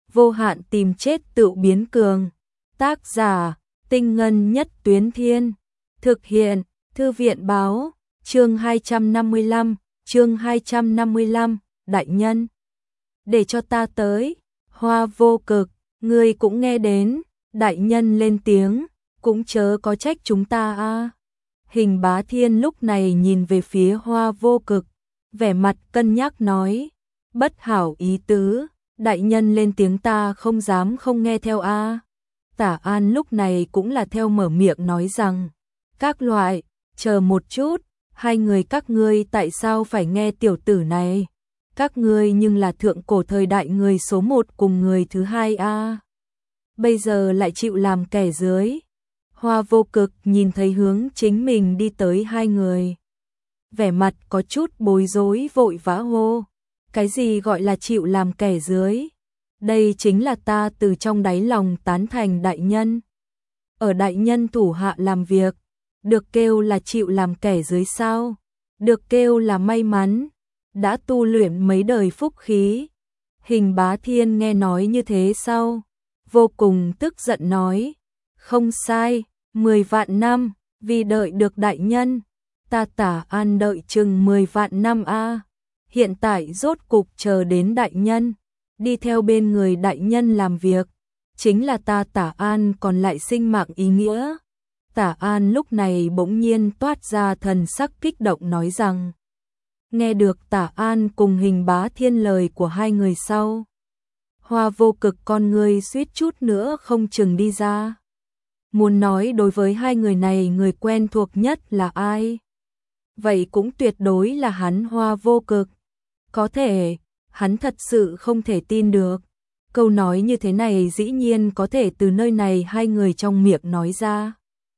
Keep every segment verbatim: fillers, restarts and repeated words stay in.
vô hạn tìm chết tự biến cường. Tác giả, Tinh Ngân Nhất Tuyến Thiên. Thực hiện, Thư viện báo, chương hai trăm năm mươi lăm, chương hai trăm năm mươi lăm, đại nhân. Để cho ta tới, Hoa Vô Cực, ngươi cũng nghe đến, đại nhân lên tiếng, cũng chớ có trách chúng ta a. Hình Bá Thiên lúc này nhìn về phía Hoa Vô Cực, vẻ mặt cân nhắc nói, bất hảo ý tứ, đại nhân lên tiếng ta không dám không nghe theo a. Tả An lúc này cũng là theo mở miệng nói rằng, các loại, chờ một chút, hai người các ngươi tại sao phải nghe tiểu tử này? Các ngươi nhưng là thượng cổ thời đại người số một cùng người thứ hai a. Bây giờ lại chịu làm kẻ dưới. Hoa Vô Cực nhìn thấy hướng chính mình đi tới hai người. Vẻ mặt có chút bối rối vội vã hô. Cái gì gọi là chịu làm kẻ dưới? Đây chính là ta từ trong đáy lòng tán thành đại nhân. Ở đại nhân thủ hạ làm việc, được kêu là chịu làm kẻ dưới sao? Được kêu là may mắn, đã tu luyện mấy đời phúc khí. Hình Bá Thiên nghe nói như thế sau, vô cùng tức giận nói, không sai, mười vạn năm, vì đợi được đại nhân, ta Tả An đợi chừng mười vạn năm a. Hiện tại rốt cục chờ đến đại nhân, đi theo bên người đại nhân làm việc, chính là ta Tả An còn lại sinh mạng ý nghĩa. Tả An lúc này bỗng nhiên toát ra thần sắc kích động nói rằng, nghe được Tả An cùng Hình Bá Thiên lời của hai người sau, Hoa Vô Cực con người suýt chút nữa không chừng đi ra. Muốn nói đối với hai người này người quen thuộc nhất là ai? Vậy cũng tuyệt đối là hắn Hoa Vô Cực. Có thể, hắn thật sự không thể tin được. Câu nói như thế này dĩ nhiên có thể từ nơi này hai người trong miệng nói ra.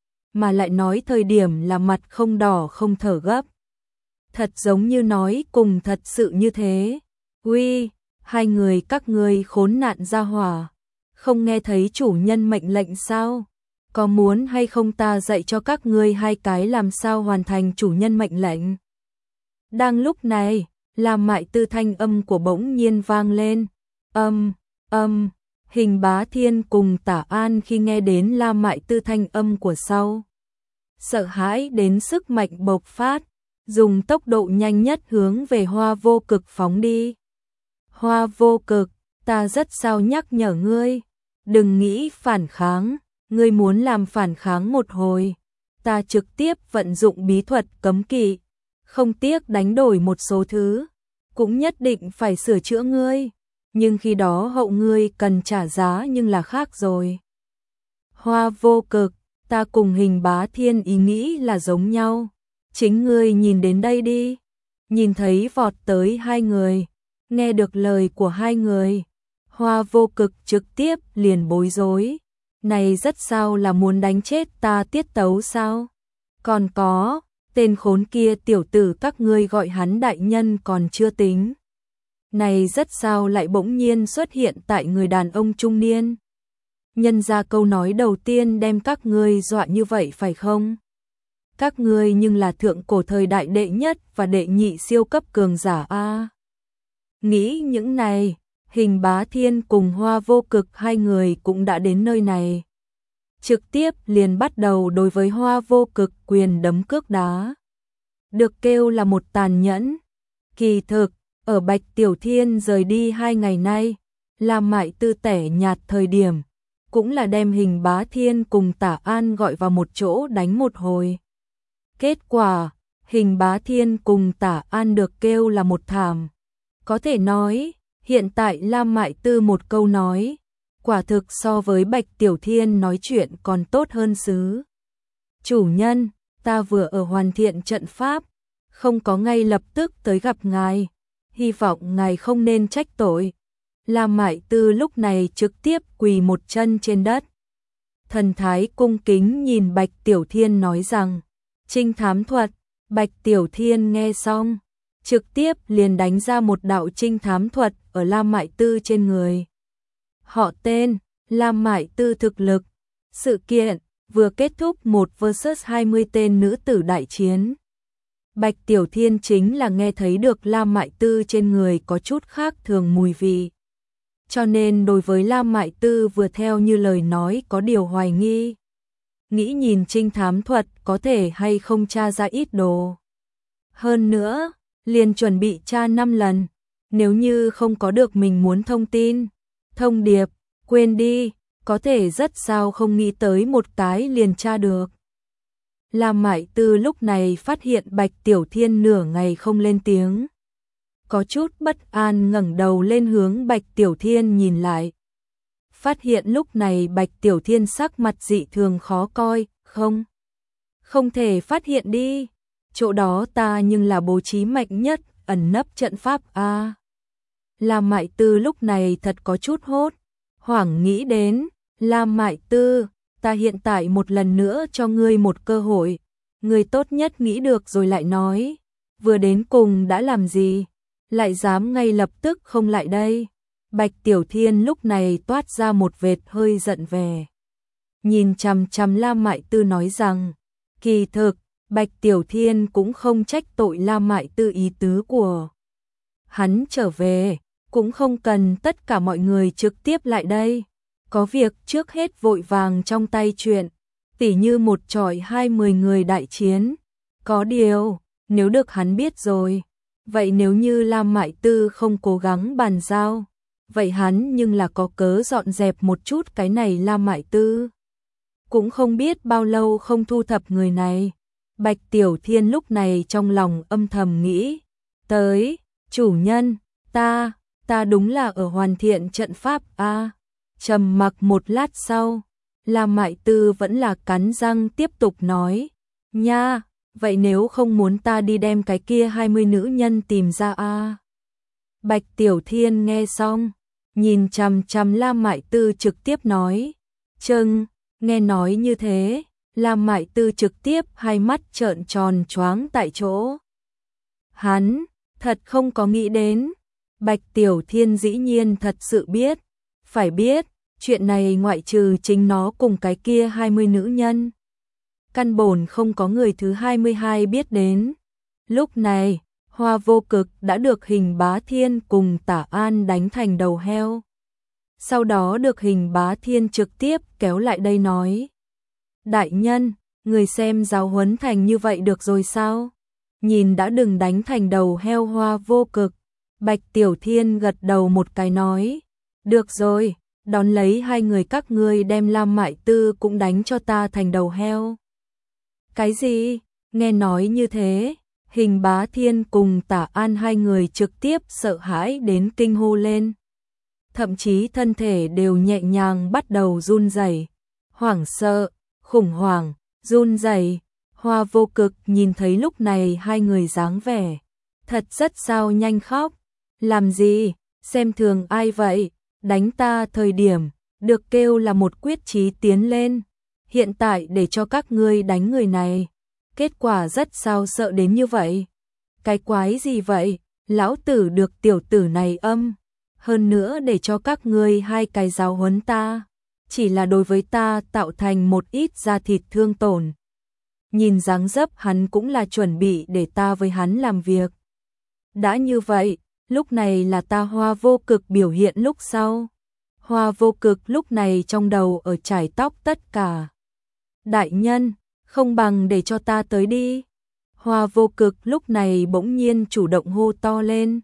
Mà lại nói thời điểm là mặt không đỏ không thở gấp. Thật giống như nói cùng thật sự như thế. Uy, hai người các ngươi khốn nạn gia hỏa. Không nghe thấy chủ nhân mệnh lệnh sao? Có muốn hay không ta dạy cho các ngươi hai cái làm sao hoàn thành chủ nhân mệnh lệnh? Đang lúc này, La Mại Tư thanh âm của bỗng nhiên vang lên. Âm, âm, Hình Bá Thiên cùng Tả An khi nghe đến La Mại Tư thanh âm của sau, sợ hãi đến sức mạnh bộc phát, dùng tốc độ nhanh nhất hướng về Hoa Vô Cực phóng đi. Hoa Vô Cực, ta rất sao nhắc nhở ngươi, đừng nghĩ phản kháng, ngươi muốn làm phản kháng một hồi, ta trực tiếp vận dụng bí thuật cấm kỵ, không tiếc đánh đổi một số thứ, cũng nhất định phải sửa chữa ngươi, nhưng khi đó hậu ngươi cần trả giá nhưng là khác rồi. Hoa Vô Cực, ta cùng Hình Bá Thiên ý nghĩ là giống nhau, chính ngươi nhìn đến đây đi. Nhìn thấy vọt tới hai người, nghe được lời của hai người, Hoa Vô Cực trực tiếp liền bối rối. Này rất sao là muốn đánh chết ta tiết tấu sao? Còn có, tên khốn kia tiểu tử các ngươi gọi hắn đại nhân còn chưa tính. Này rất sao lại bỗng nhiên xuất hiện tại người đàn ông trung niên. Nhân ra câu nói đầu tiên đem các ngươi dọa như vậy phải không? Các ngươi nhưng là thượng cổ thời đại đệ nhất và đệ nhị siêu cấp cường giả a. Nghĩ những này, Hình Bá Thiên cùng Hoa Vô Cực hai người cũng đã đến nơi này. Trực tiếp liền bắt đầu đối với Hoa Vô Cực quyền đấm cước đá. Được kêu là một tàn nhẫn. Kỳ thực, ở Bạch Tiểu Thiên rời đi hai ngày nay, La Mại Tư tẻ nhạt thời điểm, cũng là đem Hình Bá Thiên cùng Tả An gọi vào một chỗ đánh một hồi. Kết quả, Hình Bá Thiên cùng Tả An được kêu là một thảm. Có thể nói, hiện tại La Mại Tư một câu nói, quả thực so với Bạch Tiểu Thiên nói chuyện còn tốt hơn xứ. Chủ nhân, ta vừa ở hoàn thiện trận pháp, không có ngay lập tức tới gặp ngài, hy vọng ngài không nên trách tội. La Mại Tư lúc này trực tiếp quỳ một chân trên đất. Thần thái cung kính nhìn Bạch Tiểu Thiên nói rằng, trinh thám thuật. Bạch Tiểu Thiên nghe xong, trực tiếp liền đánh ra một đạo trinh thám thuật ở La Mại Tư trên người. Họ tên, La Mại Tư thực lực. Sự kiện vừa kết thúc một versus hai mươi tên nữ tử đại chiến. Bạch Tiểu Thiên chính là nghe thấy được La Mại Tư trên người có chút khác thường mùi vị. cho nên đối với Lam Mại Tư vừa theo như lời nói có điều hoài nghi. Nghĩ nhìn trinh thám thuật có thể hay không tra ra ít đồ. Hơn nữa, liền chuẩn bị tra năm lần, nếu như không có được mình muốn thông tin, thông điệp, quên đi, có thể rất sao không nghĩ tới một cái liền tra được. Lam Mại Tư lúc này phát hiện Bạch Tiểu Thiên nửa ngày không lên tiếng. Có chút bất an ngẩng đầu lên hướng Bạch Tiểu Thiên nhìn lại. Phát hiện lúc này Bạch Tiểu Thiên sắc mặt dị thường khó coi, không? Không thể phát hiện đi, chỗ đó ta nhưng là bố trí mạnh nhất, ẩn nấp trận pháp a. Lam Mại Tư lúc này thật có chút hốt, hoảng nghĩ đến, Lam Mại Tư, ta hiện tại một lần nữa cho ngươi một cơ hội, ngươi tốt nhất nghĩ được rồi lại nói, vừa đến cùng đã làm gì, lại dám ngay lập tức không lại đây. Bạch Tiểu Thiên lúc này toát ra một vệt hơi giận về. Nhìn chằm chằm Lam Mại Tư nói rằng, kỳ thực, Bạch Tiểu Thiên cũng không trách tội Lam Mại Tư ý tứ của hắn trở về, cũng không cần tất cả mọi người trực tiếp lại đây. Có việc trước hết vội vàng trong tay chuyện, tỉ như một chọi hai mươi người đại chiến. Có điều, nếu được hắn biết rồi, vậy nếu như Lam Mại Tư không cố gắng bàn giao, vậy hắn nhưng là có cớ dọn dẹp một chút cái này Lam Mại Tư. Cũng không biết bao lâu không thu thập người này. Bạch Tiểu Thiên lúc này trong lòng âm thầm nghĩ, tới, chủ nhân, ta, ta đúng là ở hoàn thiện trận pháp a. Trầm mặc một lát sau, Lam Mại Tư vẫn là cắn răng tiếp tục nói, nha, vậy nếu không muốn ta đi đem cái kia hai mươi nữ nhân tìm ra a. Bạch Tiểu Thiên nghe xong, nhìn chằm chằm Lam Mại Tư trực tiếp nói, chừng, nghe nói như thế, Lam Mại Tư trực tiếp hai mắt trợn tròn choáng tại chỗ. Hắn, thật không có nghĩ đến, Bạch Tiểu Thiên dĩ nhiên thật sự biết, phải biết, chuyện này ngoại trừ chính nó cùng cái kia hai mươi nữ nhân. Căn bổn không có người thứ hai mươi hai biết đến. Lúc này, Hoa Vô Cực đã được Hình Bá Thiên cùng Tả An đánh thành đầu heo. Sau đó được Hình Bá Thiên trực tiếp kéo lại đây nói, đại nhân, người xem giáo huấn thành như vậy được rồi sao? Nhìn đã đừng đánh thành đầu heo Hoa Vô Cực, Bạch Tiểu Thiên gật đầu một cái nói, được rồi, đón lấy hai người các ngươi đem Lam Mại Tư cũng đánh cho ta thành đầu heo. Cái gì? Nghe nói như thế, Hình Bá Thiên cùng Tả An hai người trực tiếp sợ hãi đến kinh hô lên. Thậm chí thân thể đều nhẹ nhàng bắt đầu run rẩy, hoảng sợ, khủng hoảng, run rẩy. Hoa Vô Cực nhìn thấy lúc này hai người dáng vẻ, thật rất sao nhanh khóc. Làm gì? Xem thường ai vậy? Đánh ta thời điểm, được kêu là một quyết chí tiến lên. Hiện tại để cho các ngươi đánh người này, kết quả rất sao sợ đến như vậy. Cái quái gì vậy? Lão tử được tiểu tử này âm. Hơn nữa để cho các ngươi hai cái giáo huấn ta, chỉ là đối với ta tạo thành một ít da thịt thương tổn. Nhìn dáng dấp hắn cũng là chuẩn bị để ta với hắn làm việc. Đã như vậy, lúc này là ta Hoa Vô Cực biểu hiện lúc sau. Hoa Vô Cực lúc này trong đầu ở chải tóc tất cả. Đại nhân, không bằng để cho ta tới đi. Hoa Vô Cực lúc này bỗng nhiên chủ động hô to lên.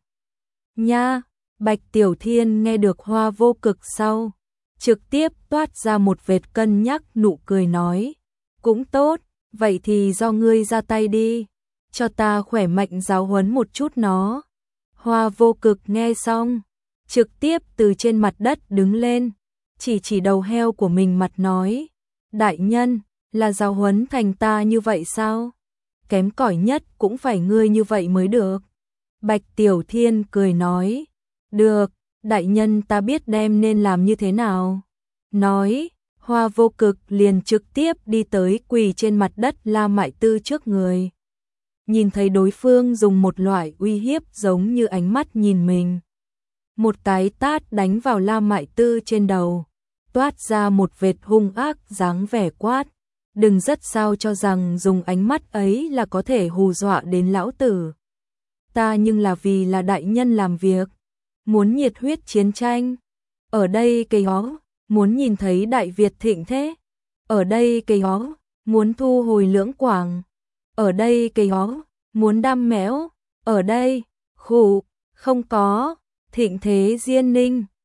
Nha, Bạch Tiểu Thiên nghe được Hoa Vô Cực sau, trực tiếp toát ra một vệt cân nhắc nụ cười nói, cũng tốt, vậy thì do ngươi ra tay đi, cho ta khỏe mạnh giáo huấn một chút nó. Hoa Vô Cực nghe xong, trực tiếp từ trên mặt đất đứng lên, chỉ chỉ đầu heo của mình mặt nói, đại nhân, là giáo huấn thành ta như vậy sao? Kém cỏi nhất cũng phải ngươi như vậy mới được. Bạch Tiểu Thiên cười nói, được, đại nhân ta biết đem nên làm như thế nào. Nói, Hoa Vô Cực liền trực tiếp đi tới quỳ trên mặt đất Lam Mại Tư trước người. Nhìn thấy đối phương dùng một loại uy hiếp giống như ánh mắt nhìn mình. Một cái tát đánh vào Lam Mại Tư trên đầu, toát ra một vệt hung ác dáng vẻ quát. Đừng rất sao cho rằng dùng ánh mắt ấy là có thể hù dọa đến lão tử. Ta nhưng là vì là đại nhân làm việc, muốn nhiệt huyết chiến tranh. ở đây cây ó, muốn nhìn thấy Đại Việt thịnh thế, ở đây cây ó, muốn thu hồi Lưỡng Quảng, ở đây cây ó, muốn đam mẽo, ở đây, khụ, không có, thịnh thế Diên Ninh.